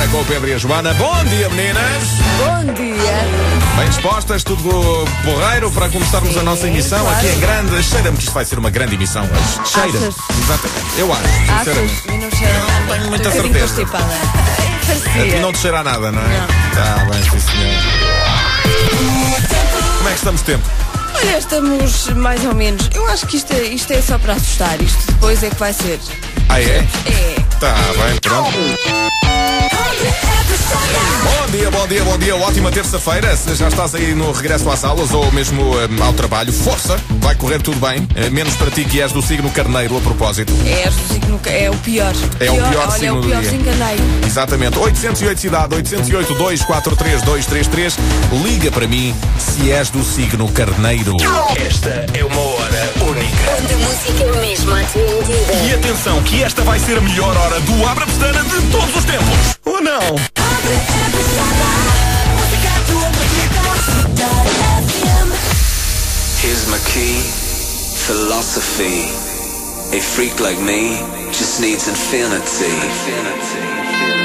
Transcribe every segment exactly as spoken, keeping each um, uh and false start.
Hora com o Pedro e a Joana. Bom dia, meninas! Bom dia! Bem dispostas, tudo porreiro para começarmos Sim, a nossa emissão claro. aqui em grande. Cheira-me que isto vai ser uma grande emissão hoje. Cheira. Achas? Exatamente. Eu acho, Achas? sinceramente. Eu não cheiro a nada. tenho muita Estou um bocadinho certeza. constipada. A ti Parecia. não te cheira a nada, não é? Não. Tá bem, sim, senhor. Como é que estamos de tempo? Olha, estamos mais ou menos. Eu acho que isto é, isto é só para assustar. Isto depois é que vai ser. Ah, é? É. Tá bem, pronto. Bom dia, bom dia, bom dia. Ótima terça-feira. Se já estás aí no regresso às aulas ou mesmo um, ao trabalho, força, vai correr tudo bem. Uh, menos para ti que és do signo carneiro, a propósito. É, o signo- é o pior. É o pior Olha, signo é o do pior dia. desenganeiro. Exatamente. oitocentos e oito cidade, oitocentos e oito, dois quatro três, dois três três. Liga para mim se és do signo carneiro. Esta é uma hora única. Onde a música é mesmo à tua medida. E atenção que esta vai ser a melhor hora do Abre a Pestana de todos os tempos. Ou não? Here's my key, philosophy. A freak like me just needs infinity. Infinity.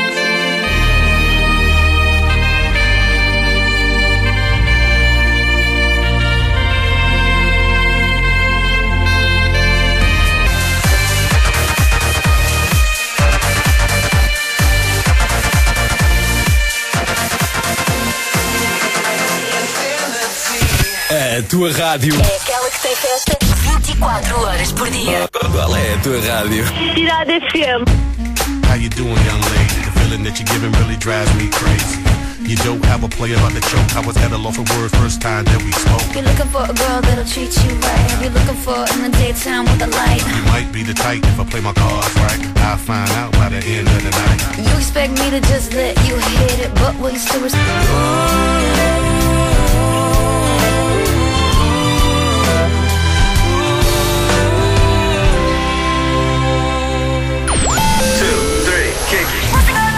A tua rádio. É aquela que tem festa vinte e quatro horas por dia. Qual é a tua rádio? Cidade F M. How you doing, young lady? The feeling that you're giving really drives me crazy. You don't have a player about to choke. I was at a loss for words first time that we spoke. You're looking for a girl that'll treat you right. You're looking for in the daytime with a light. You might be the type if I play my cards right. I'll find out by the end of the night. You expect me to just let you hit it, but will you still respect? Two, three, kick it.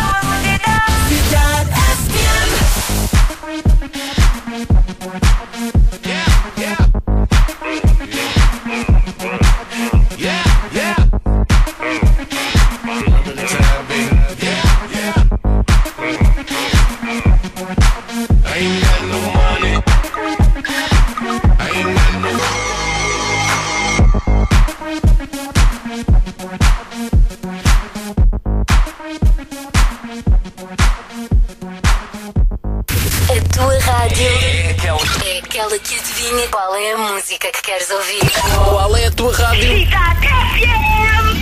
A tua rádio É aquela. é aquela que adivinha qual é a música que queres ouvir. Qual é a tua rádio? Cidade F M.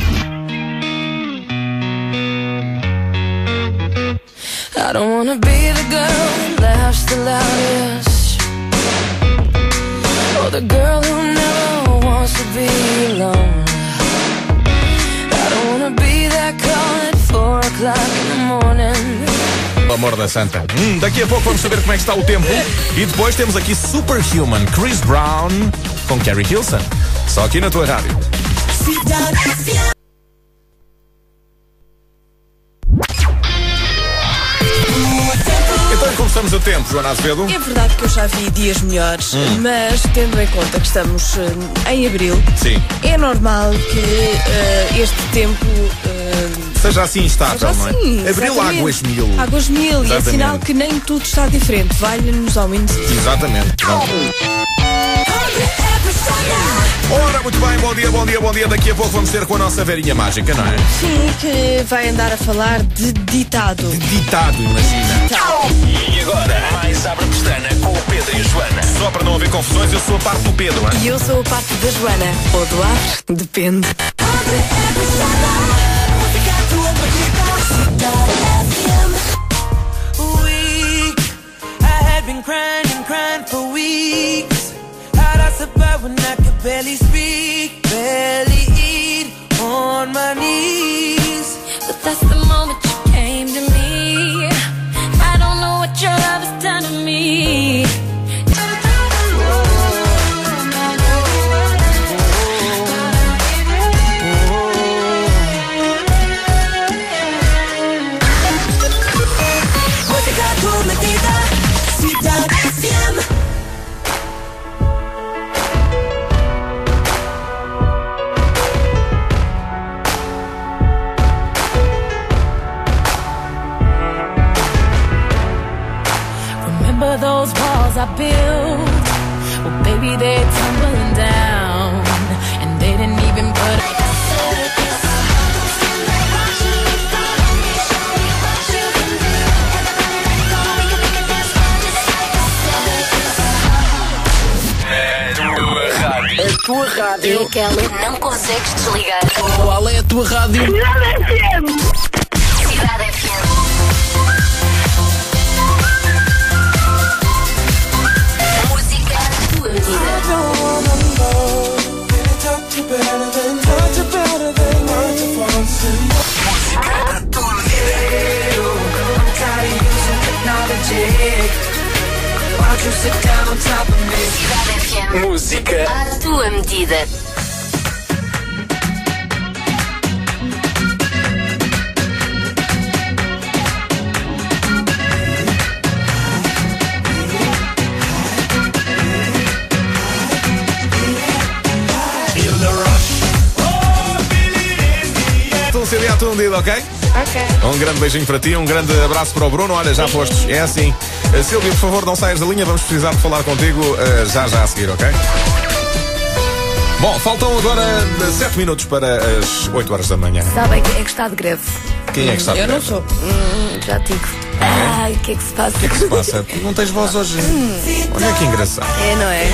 I don't wanna be the girl that laughs the loudest, or the girl who never wants to be alone. I don't wanna be that call at four o'clock in the morning. Pelo amor da santa. Hum, daqui a pouco vamos saber como é que está o tempo. E depois temos aqui Superhuman, Chris Brown com Carrie Hilson. Só aqui na tua rádio. Então começamos o tempo, Joana Azevedo. É verdade que eu já vi dias melhores, mas tendo em conta que estamos eh, em abril, Sim. é normal que eh, este tempo eh, Seja assim instável, seja não é? assim. Abril exatamente. águas mil. Águas mil, e é Exatamente. sinal que nem tudo está diferente. Valha-nos ao menos isso. Exatamente. Pronto. Ora, muito bem, bom dia, bom dia, bom dia. Daqui a pouco vamos ter com a nossa Verinha Mágica, não é? Sim, que vai andar a falar de ditado. De ditado, imagina. E agora, mais Abre a Pestana com o Pedro e a Joana. Só para não haver confusões, eu sou a parte do Pedro, não é? E eu sou a parte da Joana. Ou do Abre, depende. Weak, I had been crying and crying for weeks. How'd I survive when I could barely speak, barely eat, on my knees? But that's the moment you came to me. I don't know what your love has done to me. Música à tua medida, Cidade F M. I built, well, baby, they're tumbling down, and they didn't even put up. A tua rádio. Aquela que não consegues desligar. Qual é a tua rádio? Cidade F M. Cidade F M. Música à tua medida. Música à tua medida. Música à tua medida. Um C D à tua medida, ok? Ok. Um grande beijinho para ti, um grande abraço para o Bruno. Olha, já postos. É assim. Uh, Silvia, por favor, não saias da linha. Vamos precisar de falar contigo uh, já já a seguir, ok? Bom, faltam agora sete minutos para as oito horas da manhã. Sabem quem é que está de greve? Quem é que está de Eu greve? não sou. Hum, já digo. Ai, o que é que se passa? O que é que se passa? Tu não tens voz hoje. Olha que engraçado. É, não é?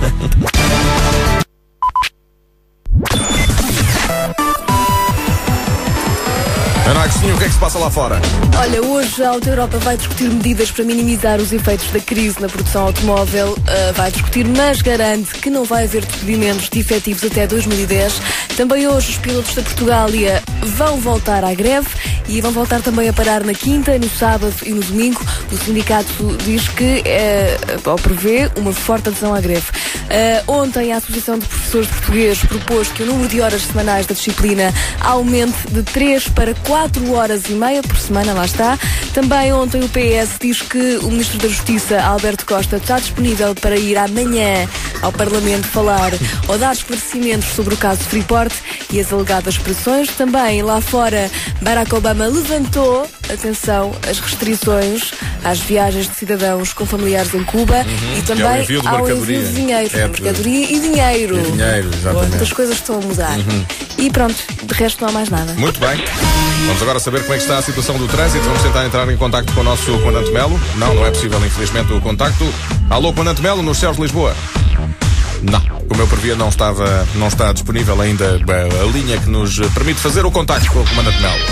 Ana Agostinho, o que é que se passa lá fora? Olha, hoje a Auto Europa vai discutir medidas para minimizar os efeitos da crise na produção automóvel. Uh, vai discutir, mas garante que não vai haver despedimentos de efetivos até dois mil e dez. Também hoje os pilotos da Portugália vão voltar à greve e vão voltar também a parar na quinta, no sábado e no domingo. O sindicato diz que, uh, ou prevê, uma forte adesão à greve. Uh, ontem a Associação de Professores de Português propôs que o número de horas semanais da disciplina aumente de três para quatro horas e meia por semana, lá está. Também ontem o P S diz que o Ministro da Justiça, Alberto Costa, está disponível para ir amanhã ao Parlamento falar ou dar esclarecimentos sobre o caso Freeport e as alegadas pressões. Também lá fora, Barack Obama levantou, atenção, as restrições às viagens de cidadãos com familiares em Cuba Uhum, e que é o também envio de ao mercadoria. envio de dinheiro. É, mercadoria e dinheiro. E dinheiro, exatamente. Muitas coisas estão a mudar. Uhum. E pronto, de resto não há mais nada. Muito bem. Vamos agora saber como é que está a situação do trânsito. Vamos tentar entrar em contacto com o nosso comandante Melo. Não, não é possível, infelizmente, o contacto. Alô, comandante Melo, nos céus de Lisboa. Não, como eu previa, não, estava, não está disponível ainda a, a linha que nos permite fazer o contacto com o comandante Melo.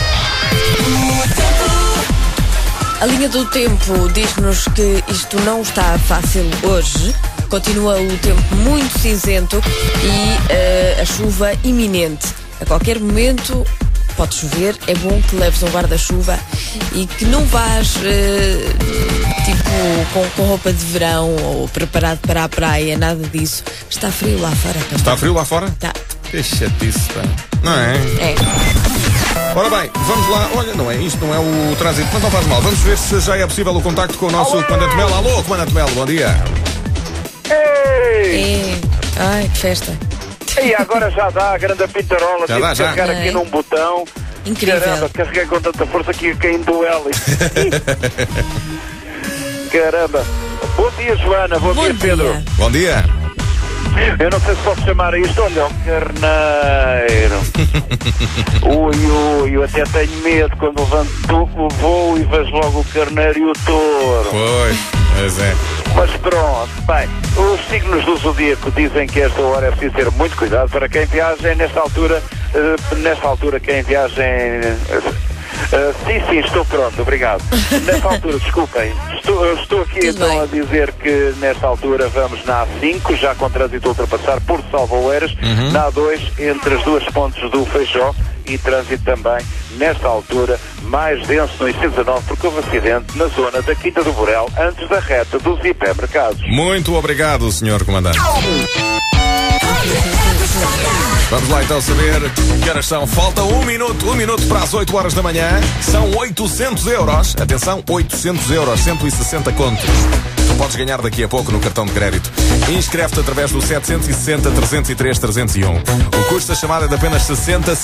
A linha do tempo diz-nos que isto não está fácil hoje. Continua o tempo muito cinzento e uh, a chuva iminente. A qualquer momento pode chover. É bom que leves um guarda-chuva e que não vás uh, tipo com, com roupa de verão ou preparado para a praia, nada disso. Está frio lá fora também. Está frio lá fora? Está. Que chatice, pá. Não é? É. Ora bem, vamos lá. Olha, não é isto, não é o trânsito, mas não faz mal. Vamos ver se já é possível o contacto com o nosso comandante Melo. Alô, comandante Melo, bom dia. Ei! É. Ai, que festa. E agora já dá a grande pintarola. Já Tive dá, que já. carregar aqui É. num botão. Incrível. Caramba, carreguei com tanta força que ia cair em duelo. Caramba. Bom dia, Joana. Bom, Bom dia, Pedro. dia. Bom dia. Eu não sei se posso chamar a isto, olha, o carneiro. Ui, ui, eu até tenho medo quando levanto o voo e vejo logo o carneiro e o touro. Pois, pois é. Mas pronto, bem, os signos do zodíaco dizem que esta hora é preciso ter muito cuidado para quem viaja nesta altura, uh, nesta altura quem viaja em... Uh, Uh, sim, sim, estou pronto, obrigado. Nesta altura, desculpem, estou, eu estou aqui Tudo então bem. a dizer que nesta altura vamos na A cinco, já com trânsito a ultrapassar por Salvoeiras, Uhum. na A dois, entre as duas pontes do Feijó, e trânsito também, nesta altura, mais denso no I C dezanove, porque houve acidente na zona da Quinta do Borel, antes da reta dos hipermercados. Muito obrigado, senhor comandante. Vamos lá então saber que horas são. Falta um minuto, um minuto para as oito horas da manhã. São oitocentos euros. Atenção, oitocentos euros, cento e sessenta contos. Tu podes ganhar daqui a pouco no cartão de crédito. Inscreve-te através do setecentos e sessenta, trezentos e três, trezentos e um. O custo da chamada é de apenas sessenta